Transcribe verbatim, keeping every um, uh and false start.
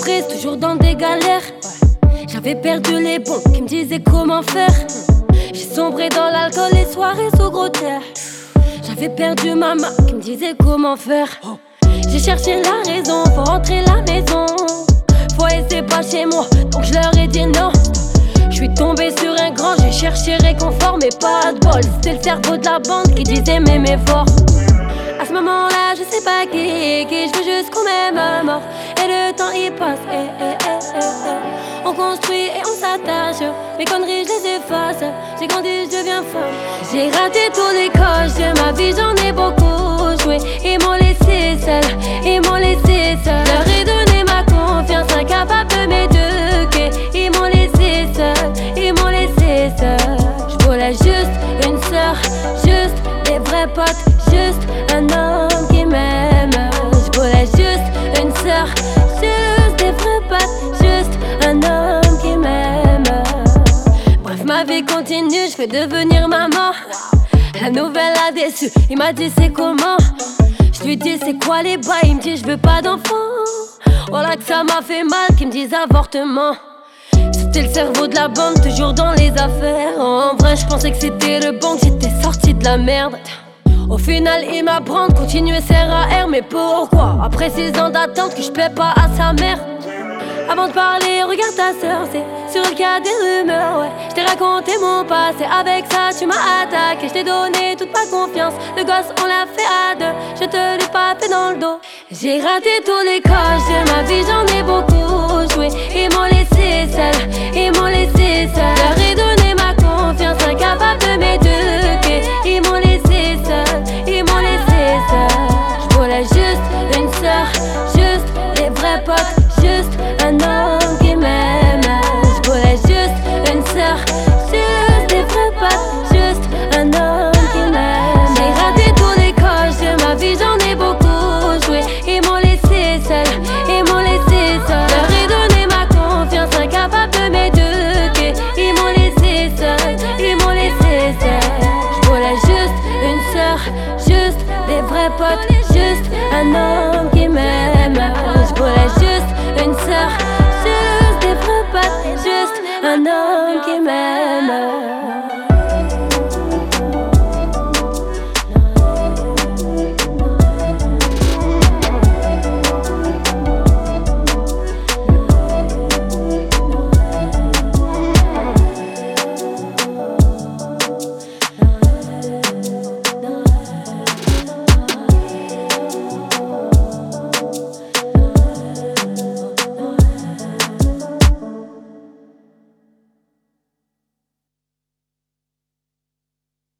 prise, toujours dans des galères. J'avais perdu les bons qui me disaient comment faire. J'ai sombré dans l'alcool, les soirées sous gros terre. J'avais perdu ma main qui me disait comment faire. J'ai cherché la raison, faut rentrer à la maison. Foyer c'est pas chez moi, donc je leur ai dit non. J'suis tombé sur un grand, j'ai cherché réconfort mais pas de bol. C'était le cerveau de la bande qui disait mais mes forces. À ce moment-là, je sais pas qui, qui je veux juste qu'on m'aime mort. Et le temps il passe, eh, eh, eh, eh, eh. On construit et on s'attache. Mes conneries, je les efface. J'ai grandi, je deviens femme. J'ai raté tous les coches de ma vie, j'en ai beaucoup joué. Ils m'ont laissé seule, ils m'ont laissé seule. Leur ai donné ma confiance, incapable de m'éduquer. Ils m'ont laissé seule, ils m'ont laissé seule. Je voulais juste une sœur, juste des vrais potes. Juste un homme qui m'aime. Je voulais juste une sœur, juste des vrais potes. Juste un homme qui m'aime. Bref, ma vie continue, je vais devenir maman. La nouvelle a déçu, il m'a dit c'est comment. Je lui dis c'est quoi les bails, il me dit je veux pas d'enfant. Voilà que ça m'a fait mal, qu'ils me disent avortement. C'était le cerveau de la bande, toujours dans les affaires. En vrai, je pensais que c'était le bon, que j'étais sorti de la merde. Au final, il m'apprend de continuer S R A R. Mais pourquoi, après six ans d'attente, que je plais pas à sa mère? Avant de parler, regarde ta sœur, c'est sur elle qu'il y a des rumeurs, ouais. Je t'ai raconté mon passé, avec ça tu m'as attaqué. Je t'ai donné toute ma confiance, le gosse on l'a fait à deux. Je te l'ai pas fait dans le dos. J'ai raté tous les coches de ma vie, j'en ai beaucoup joué. Ils m'ont laissé seule, ils m'ont laissé seule. Leur ai donné ma confiance, incapable de m'éduquer. Ils m'ont laissé seule, ils m'ont laissé seule. Je voulais juste une sœur, juste des vrais potes. Juste un homme qui m'aime. Je voulais juste une sœur, juste des vrais potes. Juste un homme qui m'aime. J'ai raté tous les coches de ma vie, j'en ai beaucoup joué. Ils m'ont laissé seule, ils m'ont laissé seule. Leur ai donné ma confiance, incapable de m'éduquer. Ils m'ont laissé seule, ils m'ont laissé seule. Je voulais juste une sœur, juste des vrais potes. Juste un homme qui m'aime. Je voulais juste une sœur, juste des vrais potes, juste un homme qui m'aime.